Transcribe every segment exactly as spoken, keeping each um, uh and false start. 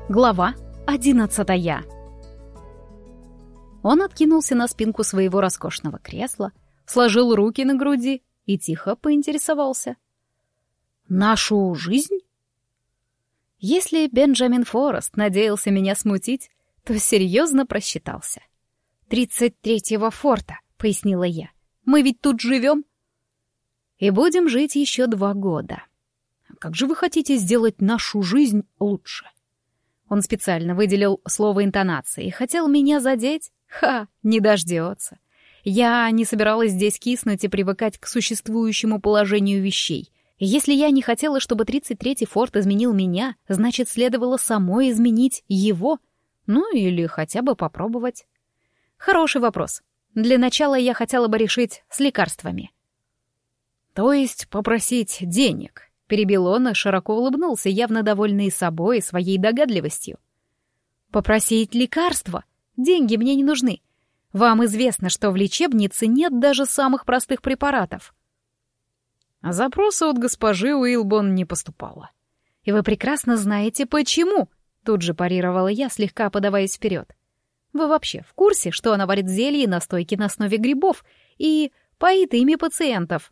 Глава одиннадцатая. Он откинулся на спинку своего роскошного кресла, сложил руки на груди и тихо поинтересовался. «Нашу жизнь?» Если Бенджамин Форест надеялся меня смутить, то серьезно просчитался. «Тридцать третьего форта», — пояснила я. «Мы ведь тут живем?» «И будем жить еще два года. Как же вы хотите сделать нашу жизнь лучше?» Он специально выделил слово интонации и хотел меня задеть? Ха, не дождется. Я не собиралась здесь киснуть и привыкать к существующему положению вещей. И если я не хотела, чтобы тридцать третий форт изменил меня, значит, следовало самой изменить его. Ну, или хотя бы попробовать. Хороший вопрос. Для начала я хотела бы решить с лекарствами. То есть попросить денег. Перебил он и широко улыбнулся, явно довольный собой и своей догадливостью. «Попросить лекарства? Деньги мне не нужны. Вам известно, что в лечебнице нет даже самых простых препаратов». А запроса от госпожи Уилбон не поступало. «И вы прекрасно знаете, почему?» Тут же парировала я, слегка подаваясь вперед. «Вы вообще в курсе, что она варит зелья и настойки на основе грибов и поит ими пациентов?»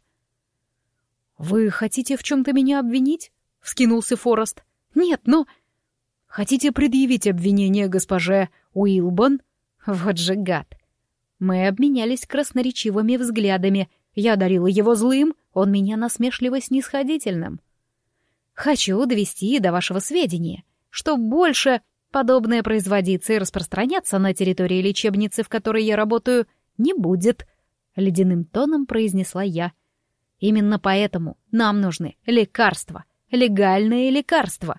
«Вы хотите в чем-то меня обвинить?» — вскинулся Форест. «Нет, но...» «Хотите предъявить обвинение госпоже Уилбон?» Вот же гад. Мы обменялись красноречивыми взглядами. Я одарила его злым, он меня насмешливо-снисходительным. «Хочу довести до вашего сведения, что больше подобное производиться и распространяться на территории лечебницы, в которой я работаю, не будет», — ледяным тоном произнесла я. Именно поэтому нам нужны лекарства, легальные лекарства.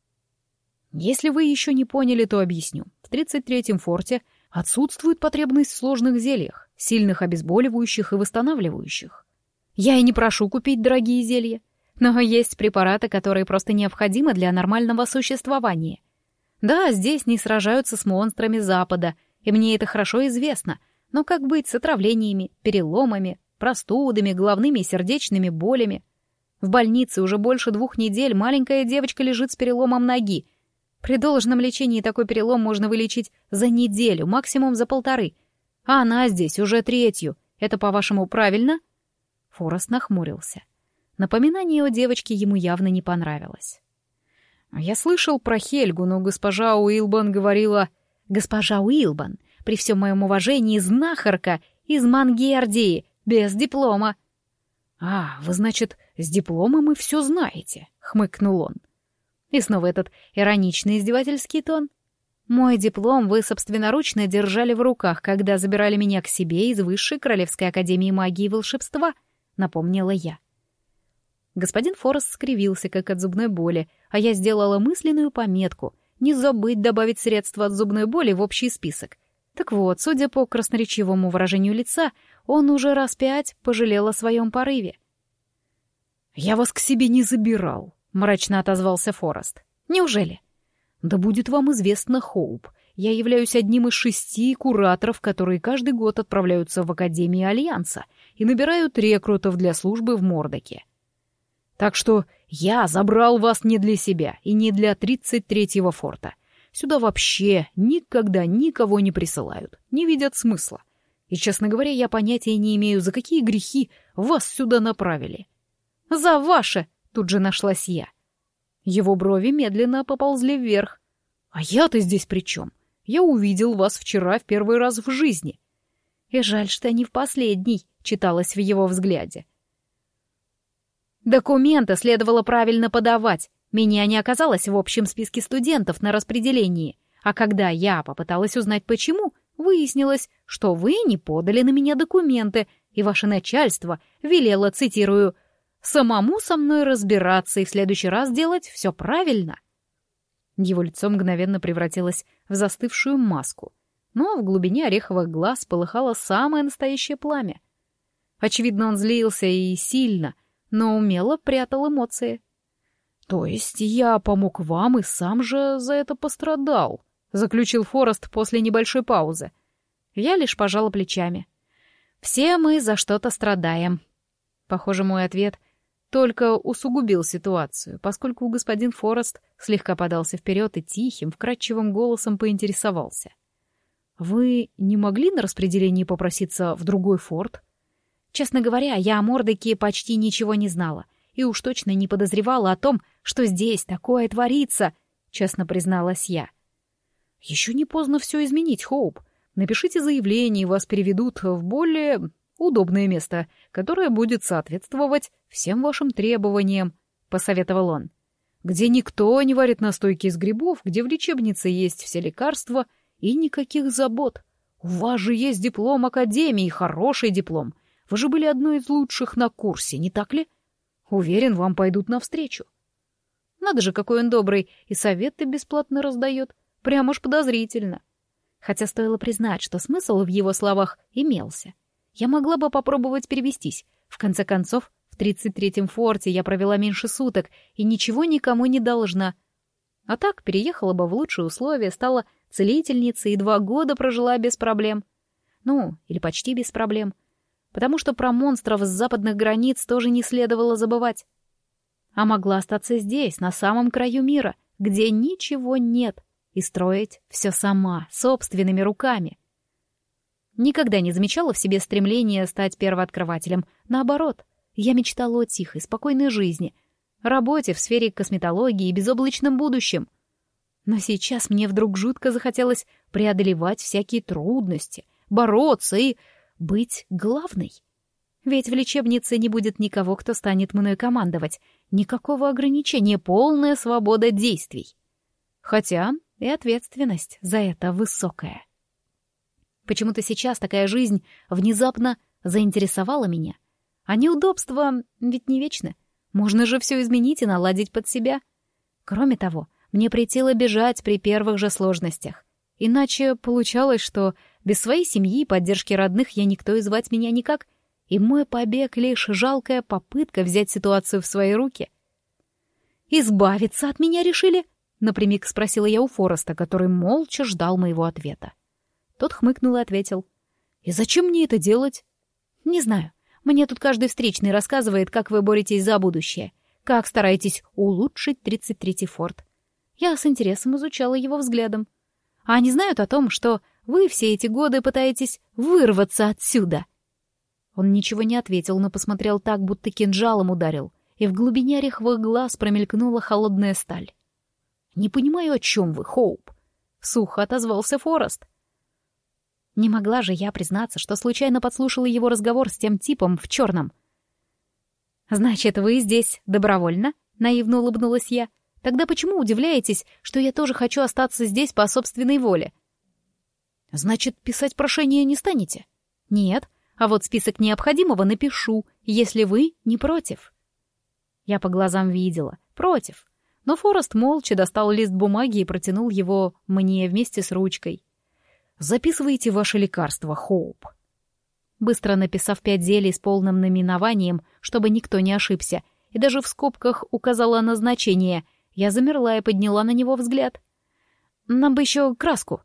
Если вы еще не поняли, то объясню. В тридцать третьем форте отсутствует потребность в сложных зельях, сильных обезболивающих и восстанавливающих. Я и не прошу купить дорогие зелья, но есть препараты, которые просто необходимы для нормального существования. Да, здесь не сражаются с монстрами Запада, и мне это хорошо известно, но как быть с отравлениями, переломами, простудами, головными и сердечными болями? В больнице уже больше двух недель маленькая девочка лежит с переломом ноги. При должном лечении такой перелом можно вылечить за неделю, максимум за полторы. А она здесь уже третью. Это, по-вашему, правильно?» Форест нахмурился. Напоминание о девочке ему явно не понравилось. «Я слышал про Хельгу, но госпожа Уилбон говорила...» «Госпожа Уилбон, при всем моем уважении, знахарка из Мангердии, без диплома». «А, вы, значит, с дипломом и все знаете», — хмыкнул он. И снова этот ироничный издевательский тон. «Мой диплом вы собственноручно держали в руках, когда забирали меня к себе из Высшей Королевской Академии Магии и Волшебства», — напомнила я. Господин Форест скривился, как от зубной боли, а я сделала мысленную пометку — не забыть добавить средства от зубной боли в общий список. Так вот, судя по красноречивому выражению лица, он уже раз пять пожалел о своем порыве. «Я вас к себе не забирал», — мрачно отозвался Форест. «Неужели?» «Да будет вам известно, Хоуп, я являюсь одним из шести кураторов, которые каждый год отправляются в Академию Альянса и набирают рекрутов для службы в Мордоке. Так что я забрал вас не для себя и не для тридцать третьего форта. Сюда вообще никогда никого не присылают, не видят смысла. И, честно говоря, я понятия не имею, за какие грехи вас сюда направили». «За ваше!» — тут же нашлась я. Его брови медленно поползли вверх. «А я-то здесь при чем? Я увидел вас вчера в первый раз в жизни». «И жаль, что не в последний», — читалось в его взгляде. «Документы следовало правильно подавать. Меня не оказалось в общем списке студентов на распределении. А когда я попыталась узнать почему, выяснилось, что вы не подали на меня документы, и ваше начальство велело, цитирую, «самому со мной разбираться и в следующий раз делать все правильно». Его лицо мгновенно превратилось в застывшую маску, но в глубине ореховых глаз полыхало самое настоящее пламя. Очевидно, он злился и сильно, но умело прятал эмоции. «То есть я помог вам и сам же за это пострадал», — заключил Форест после небольшой паузы. Я лишь пожала плечами. «Все мы за что-то страдаем». Похоже, мой ответ только усугубил ситуацию, поскольку господин Форест слегка подался вперед и тихим, вкрадчивым голосом поинтересовался. «Вы не могли на распределении попроситься в другой форт?» Честно говоря, я о Мордеке почти ничего не знала и уж точно не подозревала о том, что здесь такое творится, честно призналась я. «Еще не поздно все изменить, Хоуп. Напишите заявление, и вас переведут в более удобное место, которое будет соответствовать всем вашим требованиям», — посоветовал он. «Где никто не варит настойки из грибов, где в лечебнице есть все лекарства и никаких забот. У вас же есть диплом академии, хороший диплом. Вы же были одной из лучших на курсе, не так ли? Уверен, вам пойдут навстречу». Надо же, какой он добрый, и советы бесплатно раздает. Прямо уж подозрительно. Хотя стоило признать, что смысл в его словах имелся. Я могла бы попробовать перевестись. В конце концов, в тридцать третьем форте я провела меньше суток и ничего никому не должна. А так переехала бы в лучшие условия, стала целительницей и два года прожила без проблем. Ну, или почти без проблем. Потому что про монстров с западных границ тоже не следовало забывать. А могла остаться здесь, на самом краю мира, где ничего нет, и строить все сама, собственными руками. Никогда не замечала в себе стремления стать первооткрывателем. Наоборот, я мечтала о тихой, спокойной жизни, работе в сфере косметологии и безоблачном будущем. Но сейчас мне вдруг жутко захотелось преодолевать всякие трудности, бороться и быть главной. Ведь в лечебнице не будет никого, кто станет мной командовать, никакого ограничения, полная свобода действий. Хотя и ответственность за это высокая. Почему-то сейчас такая жизнь внезапно заинтересовала меня. А неудобства ведь не вечны. Можно же все изменить и наладить под себя. Кроме того, мне претело бежать при первых же сложностях. Иначе получалось, что без своей семьи и поддержки родных я никто и звать меня никак, и мой побег — лишь жалкая попытка взять ситуацию в свои руки. «Избавиться от меня решили?» — напрямик спросила я у Фореста, который молча ждал моего ответа. Тот хмыкнул и ответил. «И зачем мне это делать?» «Не знаю. Мне тут каждый встречный рассказывает, как вы боретесь за будущее, как стараетесь улучшить тридцать третий форт. Я с интересом изучала его взглядом. А они знают о том, что вы все эти годы пытаетесь вырваться отсюда?» Он ничего не ответил, но посмотрел так, будто кинжалом ударил, и в глубине ореховых глаз промелькнула холодная сталь. «Не понимаю, о чем вы, Хоуп», — сухо отозвался Форест. Не могла же я признаться, что случайно подслушала его разговор с тем типом в черном. «Значит, вы здесь добровольно?» — наивно улыбнулась я. «Тогда почему удивляетесь, что я тоже хочу остаться здесь по собственной воле?» «Значит, писать прошение не станете?» «Нет, а вот список необходимого напишу, если вы не против». Я по глазам видела. Против. Но Форест молча достал лист бумаги и протянул его мне вместе с ручкой. «Записывайте ваше лекарство, Хоуп». Быстро написав пять зелий с полным наименованием, чтобы никто не ошибся, и даже в скобках указала назначение, я замерла и подняла на него взгляд. «Нам бы еще краску».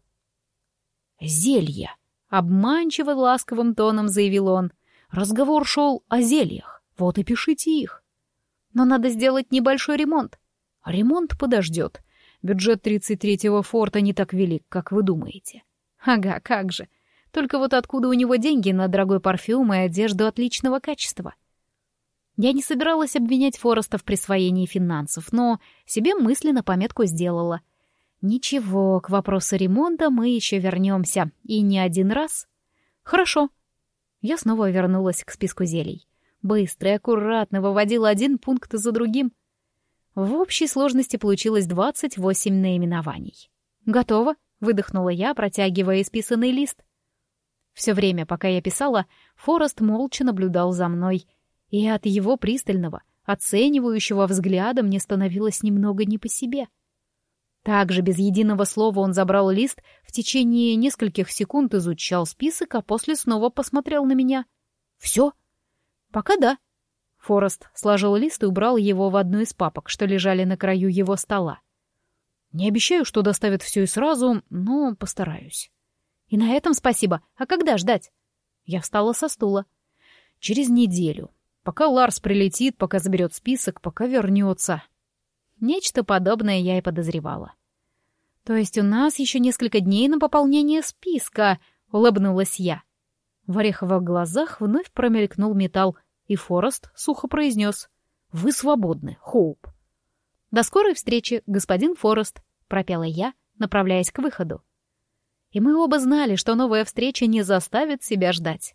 «Зелья», — обманчиво ласковым тоном заявил он. «Разговор шел о зельях, вот и пишите их. Но надо сделать небольшой ремонт». «Ремонт подождет. Бюджет тридцать третьего форта не так велик, как вы думаете». «Ага, как же. Только вот откуда у него деньги на дорогой парфюм и одежду отличного качества?» Я не собиралась обвинять Фореста в присвоении финансов, но себе мысленно пометку сделала. Ничего, к вопросу ремонта мы еще вернемся, и не один раз. Хорошо. Я снова вернулась к списку зелий. Быстро и аккуратно выводила один пункт за другим. В общей сложности получилось двадцать восемь наименований. «Готово», — выдохнула я, протягивая исписанный лист. Все время, пока я писала, Форест молча наблюдал за мной, и от его пристального, оценивающего взгляда мне становилось немного не по себе. Также без единого слова он забрал лист, в течение нескольких секунд изучал список, а после снова посмотрел на меня. «Все?» «Пока да». Форест сложил лист и убрал его в одну из папок, что лежали на краю его стола. «Не обещаю, что доставят все и сразу, но постараюсь». «И на этом спасибо. А когда ждать?» Я встала со стула. «Через неделю. Пока Ларс прилетит, пока заберет список, пока вернется. Нечто подобное я и подозревала. То есть у нас еще несколько дней на пополнение списка, улыбнулась я. В ореховых глазах вновь промелькнул металл, и Форест сухо произнес: «Вы свободны, Хоуп». «До скорой встречи, господин Форест», — пропела я, направляясь к выходу. И мы оба знали, что новая встреча не заставит себя ждать.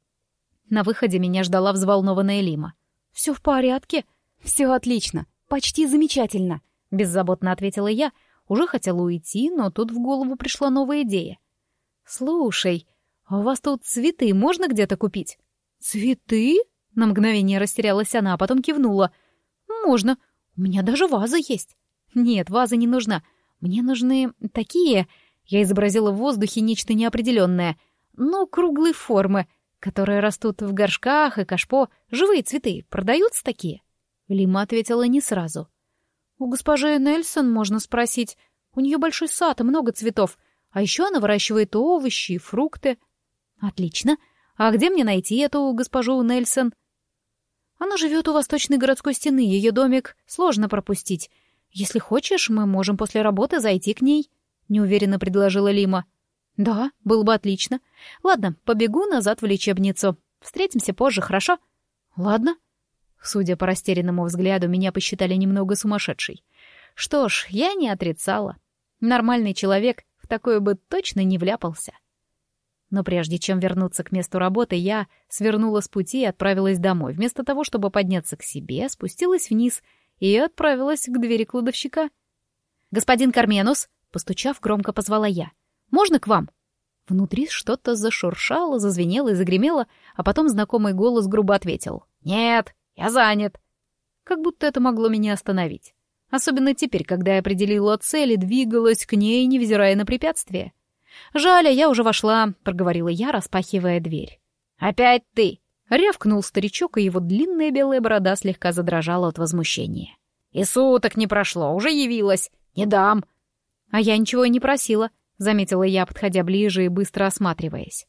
На выходе меня ждала взволнованная Лима. «Все в порядке? Все отлично, почти замечательно», — беззаботно ответила я. Уже хотела уйти, но тут в голову пришла новая идея. «Слушай, а у вас тут цветы можно где-то купить?» «Цветы?» — на мгновение растерялась она, а потом кивнула. «Можно. У меня даже ваза есть». «Нет, ваза не нужна. Мне нужны такие...» Я изобразила в воздухе нечто неопределенное, но круглой формы, которые растут в горшках и кашпо. Живые цветы. Продаются такие?» Лима ответила не сразу. «У госпожи Нельсон можно спросить. У нее большой сад и много цветов. А еще она выращивает овощи и фрукты». «Отлично. А где мне найти эту госпожу Нельсон?» «Она живет у восточной городской стены. Ее домик сложно пропустить. Если хочешь, мы можем после работы зайти к ней», — неуверенно предложила Лима. «Да, было бы отлично. Ладно, побегу назад в лечебницу. Встретимся позже, хорошо?» «Ладно». Судя по растерянному взгляду, меня посчитали немного сумасшедшей. Что ж, я не отрицала. Нормальный человек в такое бы точно не вляпался. Но прежде чем вернуться к месту работы, я свернула с пути и отправилась домой. Вместо того, чтобы подняться к себе, спустилась вниз и отправилась к двери кладовщика. «Господин Карменус», — постучав, громко позвала я, — «можно к вам?» Внутри что-то зашуршало, зазвенело и загремело, а потом знакомый голос грубо ответил: «Нет, я занят». Как будто это могло меня остановить. Особенно теперь, когда я определила цель и двигалась к ней, невзирая на препятствия. «Жаль, а я уже вошла», — проговорила я, распахивая дверь. «Опять ты!» — рявкнул старичок, и его длинная белая борода слегка задрожала от возмущения. «И суток не прошло, уже явилась. Не дам». «А я ничего и не просила», — заметила я, подходя ближе и быстро осматриваясь.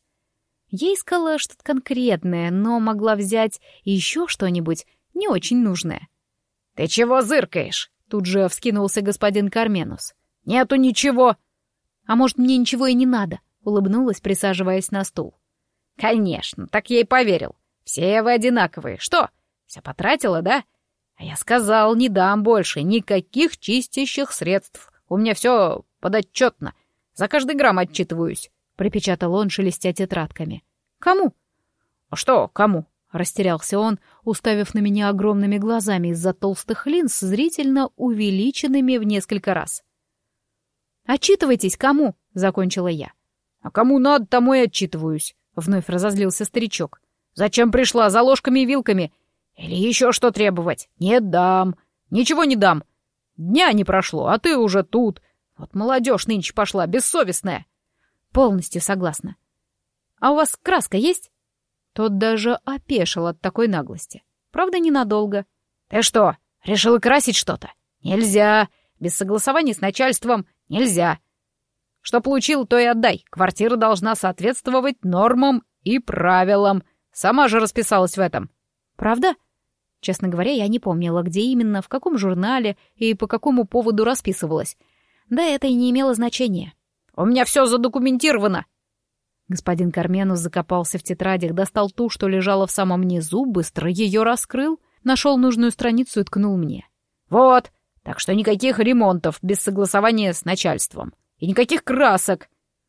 Я искала что-то конкретное, но могла взять еще что-нибудь не очень нужное. «Ты чего зыркаешь?» — тут же вскинулся господин Карменус. «Нету ничего». «А может, мне ничего и не надо?» — улыбнулась, присаживаясь на стул. «Конечно, так я и поверил. Все вы одинаковые. Что, все потратила, да? А я сказал, не дам больше никаких чистящих средств. У меня все подотчетно. За каждый грамм отчитываюсь», — припечатал он, шелестя тетрадками. «Кому?» «А что кому?» — растерялся он, уставив на меня огромными глазами из-за толстых линз, зрительно увеличенными в несколько раз. «Отчитывайтесь, кому?» — закончила я. «А кому надо, тому и отчитываюсь», — вновь разозлился старичок. «Зачем пришла, за ложками и вилками? Или еще что требовать? Не дам. Ничего не дам. Дня не прошло, а ты уже тут. Вот молодежь нынче пошла, бессовестная». «Полностью согласна. А у вас краска есть?» Тот даже опешил от такой наглости. Правда, ненадолго. «Ты что, решила красить что-то? Нельзя. Без согласования с начальством нельзя. Что получил, то и отдай. Квартира должна соответствовать нормам и правилам. Сама же расписалась в этом». «Правда?» Честно говоря, я не помнила, где именно, в каком журнале и по какому поводу расписывалась. Да это и не имело значения. «У меня все задокументировано». Господин Карменус закопался в тетрадях, достал ту, что лежала в самом низу, быстро ее раскрыл, нашел нужную страницу и ткнул мне. «Вот, так что никаких ремонтов без согласования с начальством. И никаких красок».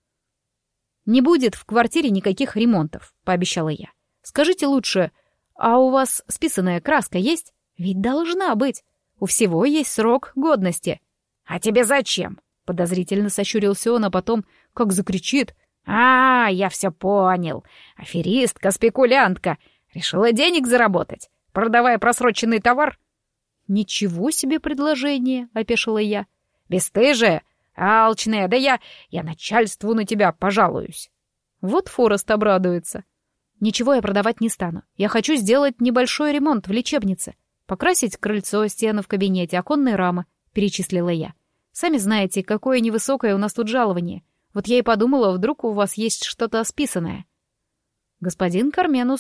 «Не будет в квартире никаких ремонтов», — пообещала я. «Скажите лучше, а у вас списанная краска есть? Ведь должна быть. У всего есть срок годности». «А тебе зачем?» — подозрительно сощурился он, а потом как закричит: «А, я все понял. Аферистка, спекулянтка. Решила денег заработать, продавая просроченный товар?» «Ничего себе предложение!» — опешила я. «Бесстыжая, алчная, да я... я начальству на тебя пожалуюсь». Вот Форест обрадуется. «Ничего я продавать не стану. Я хочу сделать небольшой ремонт в лечебнице. Покрасить крыльцо, стены в кабинете, оконные рамы», — перечислила я. «Сами знаете, какое невысокое у нас тут жалование. Вот я и подумала, вдруг у вас есть что-то списанное». Господин Карменус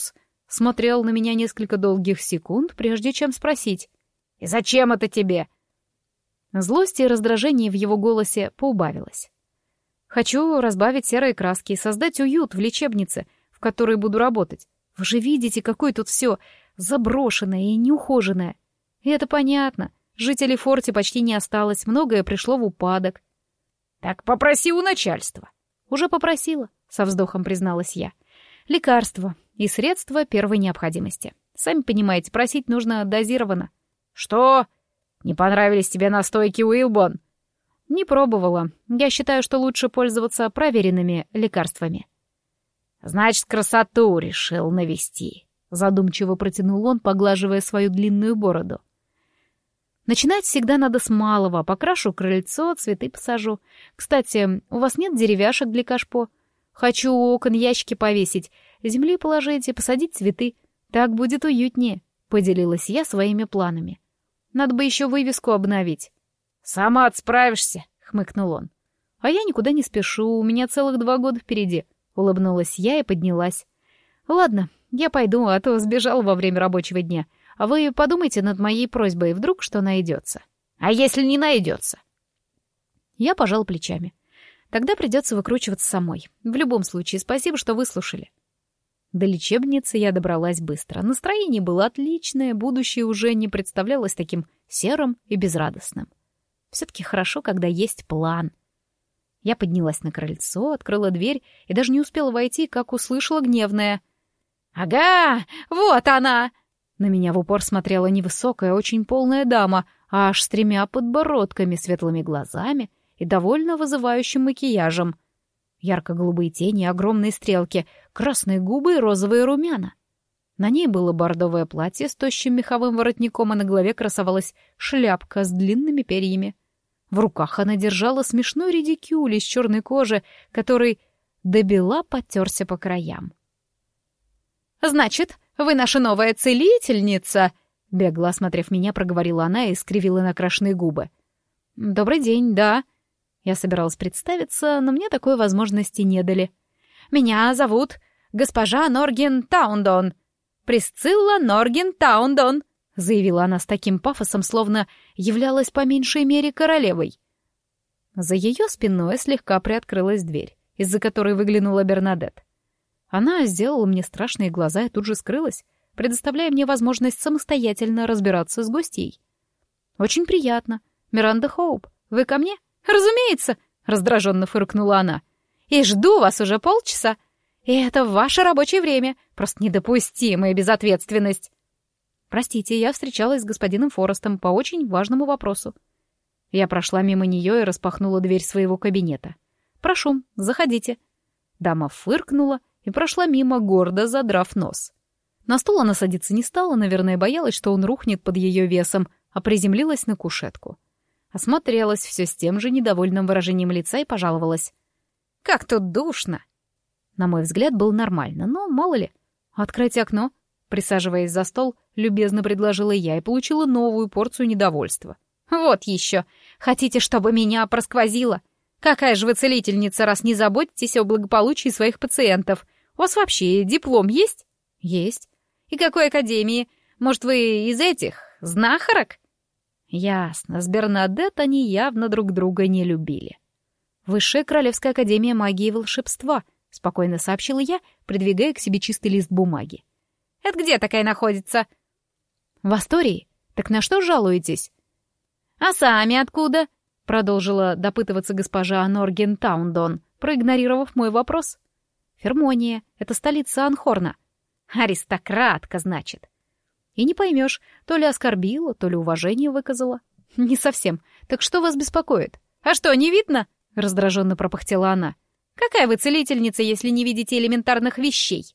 смотрел на меня несколько долгих секунд, прежде чем спросить: «И зачем это тебе?» Злость и раздражение в его голосе поубавилось. «Хочу разбавить серые краски и создать уют в лечебнице, в которой буду работать. Вы же видите, какое тут все заброшенное и неухоженное. И это понятно. Жителей Форти почти не осталось, многое пришло в упадок». «Так попроси у начальства». «Уже попросила», — со вздохом призналась я. «Лекарства и средства первой необходимости. Сами понимаете, просить нужно дозированно». «Что? Не понравились тебе настойки Уилбон?» «Не пробовала. Я считаю, что лучше пользоваться проверенными лекарствами». «Значит, красоту решил навести», — задумчиво протянул он, поглаживая свою длинную бороду. «Начинать всегда надо с малого. Покрашу крыльцо, цветы посажу. Кстати, у вас нет деревяшек для кашпо? Хочу у окон ящики повесить, земли положить и посадить цветы. Так будет уютнее», — поделилась я своими планами. «Надо бы еще вывеску обновить». «Сама справишься», — хмыкнул он. «А я никуда не спешу, у меня целых два года впереди», — улыбнулась я и поднялась. «Ладно, я пойду, а то сбежал во время рабочего дня. А вы подумайте над моей просьбой, вдруг что найдется». «А если не найдется?» Я пожал плечами. «Тогда придется выкручиваться самой. В любом случае, спасибо, что выслушали». До лечебницы я добралась быстро. Настроение было отличное, будущее уже не представлялось таким серым и безрадостным. Все-таки хорошо, когда есть план. Я поднялась на крыльцо, открыла дверь и даже не успела войти, как услышала гневное: «Ага, вот она!» На меня в упор смотрела невысокая, очень полная дама, аж с тремя подбородками, светлыми глазами и довольно вызывающим макияжем. Ярко-голубые тени, огромные стрелки, красные губы и розовые румяна. На ней было бордовое платье с тощим меховым воротником, а на голове красовалась шляпка с длинными перьями. В руках она держала смешной редикюль из черной кожи, который добела потерся по краям. «Значит, вы наша новая целительница?» Бегло осмотрев меня, проговорила она и скривила накрашенные губы. «Добрый день, да». Я собиралась представиться, но мне такой возможности не дали. «Меня зовут госпожа Норген Таундон. Присцилла Норген Таундон», — заявила она с таким пафосом, словно являлась по меньшей мере королевой. За ее спиной слегка приоткрылась дверь, из-за которой выглянула Бернадетт. Она сделала мне страшные глаза и тут же скрылась, предоставляя мне возможность самостоятельно разбираться с гостьей. «Очень приятно. Миранда Хоуп, вы ко мне?» «Разумеется», — раздраженно фыркнула она. «И жду вас уже полчаса. И это ваше рабочее время. Просто недопустимая безответственность». «Простите, я встречалась с господином Форестом по очень важному вопросу». Я прошла мимо нее и распахнула дверь своего кабинета. «Прошу, заходите». Дама фыркнула и прошла мимо, гордо задрав нос. На стул она садиться не стала, наверное, боялась, что он рухнет под ее весом, а приземлилась на кушетку. Осмотрелась все с тем же недовольным выражением лица и пожаловалась. «Как тут душно!» На мой взгляд, было нормально, но мало ли. «Открыть окно?» Присаживаясь за стол, любезно предложила я и получила новую порцию недовольства. «Вот еще! Хотите, чтобы меня просквозило? Какая же вы целительница, раз не заботитесь о благополучии своих пациентов? У вас вообще диплом есть?» «Есть». «И какой академии? Может, вы из этих, знахарок?» Ясно, с Бернадетт они явно друг друга не любили. «Высшая Королевская Академия Магии и Волшебства», — спокойно сообщила я, придвигая к себе чистый лист бумаги. «Это где такая находится?» «В Астории. Так на что жалуетесь?» «А сами откуда?» — продолжила допытываться госпожа Норген Таундон, проигнорировав мой вопрос. «Фермония. Это столица Анхорна». «Аристократка, значит». И не поймешь, то ли оскорбила, то ли уважение выказала. Не совсем. Так что вас беспокоит? А что, не видно? Раздраженно пропыхтела она. Какая вы целительница, если не видите элементарных вещей?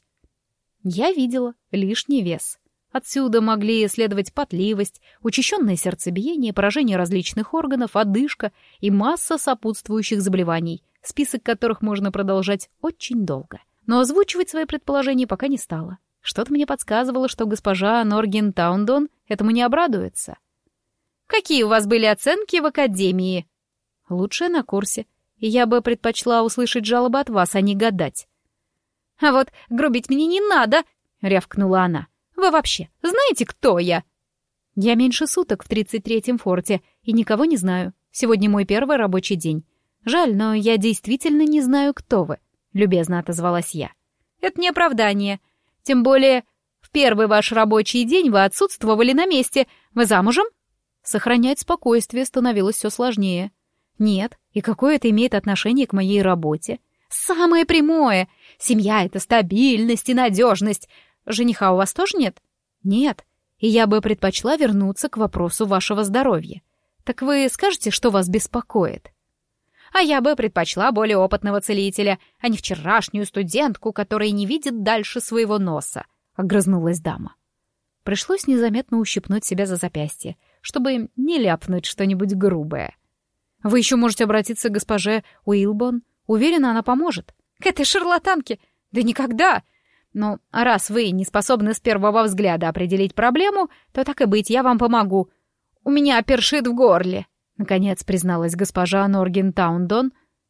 Я видела лишний вес. Отсюда могли следовать потливость, учащенное сердцебиение, поражение различных органов, одышка и масса сопутствующих заболеваний, список которых можно продолжать очень долго. Но озвучивать свои предположения пока не стала. Что-то мне подсказывало, что госпожа Норген Таундон этому не обрадуется. «Какие у вас были оценки в академии?» «Лучшие на курсе. И я бы предпочла услышать жалобы от вас, а не гадать». «А вот грубить мне не надо!» — рявкнула она. «Вы вообще знаете, кто я?» «Я меньше суток в тридцать третьем форте и никого не знаю. Сегодня мой первый рабочий день. Жаль, но я действительно не знаю, кто вы», — любезно отозвалась я. «Это не оправдание. Тем более, в первый ваш рабочий день вы отсутствовали на месте. Вы замужем?» Сохранять спокойствие становилось все сложнее. «Нет, и какое это имеет отношение к моей работе?» «Самое прямое! Семья — это стабильность и надежность. Жениха у вас тоже нет?» «Нет, и я бы предпочла вернуться к вопросу вашего здоровья. Так вы скажете, что вас беспокоит?» «А я бы предпочла более опытного целителя, а не вчерашнюю студентку, которая не видит дальше своего носа», — огрызнулась дама. Пришлось незаметно ущипнуть себя за запястье, чтобы не ляпнуть что-нибудь грубое. «Вы еще можете обратиться к госпоже Уилбон. Уверена, она поможет». «К этой шарлатанке? Да никогда! Ну, а раз вы не способны с первого взгляда определить проблему, то так и быть, я вам помогу. У меня першит в горле», — наконец призналась госпожа Норген Таундон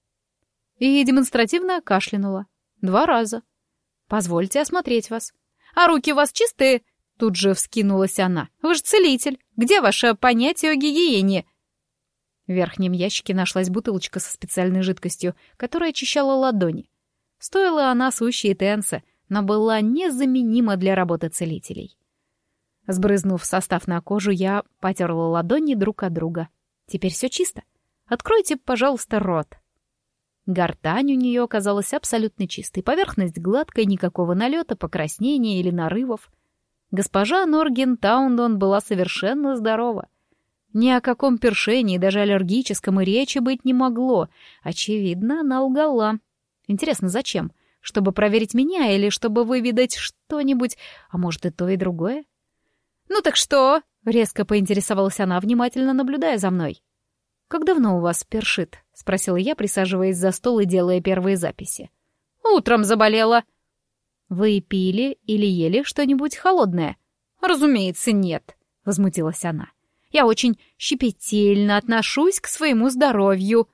и демонстративно кашлянула. Два раза. «Позвольте осмотреть вас». «А руки у вас чистые?» — тут же вскинулась она. «Вы же целитель. Где ваше понятие о гигиене?» В верхнем ящике нашлась бутылочка со специальной жидкостью, которая очищала ладони. Стоила она сущие тенсы, но была незаменима для работы целителей. Сбрызнув состав на кожу, я потерла ладони друг от друга. Теперь все чисто. Откройте, пожалуйста, рот. Гортань у нее оказалась абсолютно чистой, поверхность гладкая, никакого налета, покраснения или нарывов. Госпожа Норген Таундон была совершенно здорова. Ни о каком першении, даже аллергическом, и речи быть не могло. Очевидно, она лгала. Интересно, зачем? Чтобы проверить меня или чтобы выведать что-нибудь, а может и то, и другое? «Ну так что?» — резко поинтересовалась она, внимательно наблюдая за мной. «Как давно у вас першит?» — спросила я, присаживаясь за стол и делая первые записи. «Утром заболела». «Вы пили или ели что-нибудь холодное?» «Разумеется, нет», — возмутилась она. «Я очень щепетильно отношусь к своему здоровью».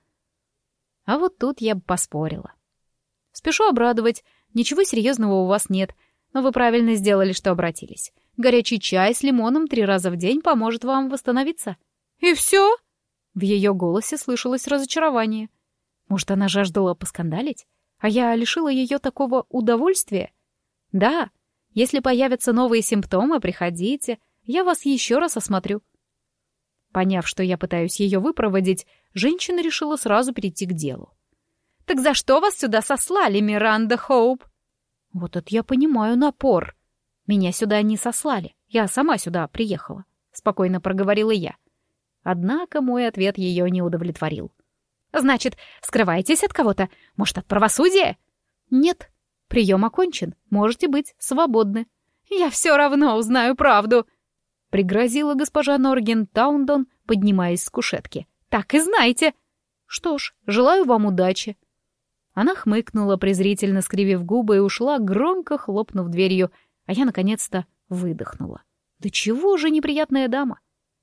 А вот тут я бы поспорила. «Спешу обрадовать, ничего серьезного у вас нет, но вы правильно сделали, что обратились. Горячий чай с лимоном три раза в день поможет вам восстановиться». «И все?» В ее голосе слышалось разочарование. Может, она жаждала поскандалить, а я лишила ее такого удовольствия? «Да, если появятся новые симптомы, приходите, я вас еще раз осмотрю». Поняв, что я пытаюсь ее выпроводить, женщина решила сразу перейти к делу. «Так за что вас сюда сослали, Миранда Хоуп?» «Вот это я понимаю напор. Меня сюда не сослали, я сама сюда приехала», — спокойно проговорила я. Однако мой ответ ее не удовлетворил. «Значит, скрываетесь от кого-то? Может, от правосудия?» «Нет, прием окончен, можете быть свободны». «Я все равно узнаю правду», — пригрозила госпожа Норген Таундон, поднимаясь с кушетки. «Так и знайте». «Что ж, желаю вам удачи». Она хмыкнула, презрительно скривив губы, и ушла, громко хлопнув дверью, а я, наконец-то, выдохнула. «Да чего же неприятная дама?»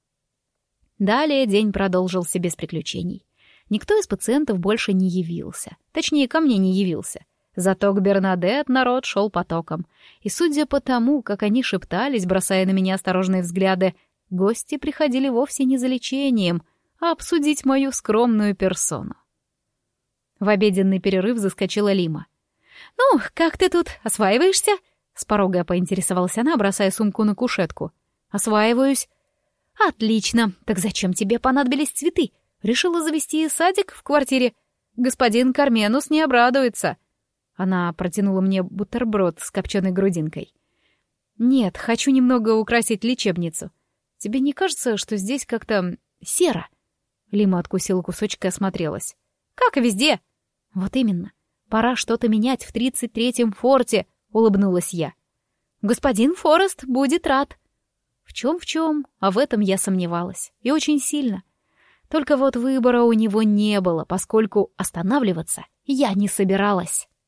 Далее день продолжился без приключений. Никто из пациентов больше не явился. Точнее, ко мне не явился. Зато к Бернадет народ шел потоком. И судя по тому, как они шептались, бросая на меня осторожные взгляды, гости приходили вовсе не за лечением, а обсудить мою скромную персону. В обеденный перерыв заскочила Лима. «Ну, как ты тут, осваиваешься?» С порога поинтересовалась она, бросая сумку на кушетку. «Осваиваюсь». «Отлично. Так зачем тебе понадобились цветы? Решила завести садик в квартире? Господин Карменус не обрадуется». Она протянула мне бутерброд с копченой грудинкой. «Нет, хочу немного украсить лечебницу. Тебе не кажется, что здесь как-то серо?» Лима откусила кусочек и осмотрелась. «Как и везде». «Вот именно. Пора что-то менять в тридцать третьем форте», — улыбнулась я. «Господин Форест будет рад». В чем в чем, а в этом я сомневалась. И очень сильно. Только вот выбора у него не было, поскольку останавливаться я не собиралась.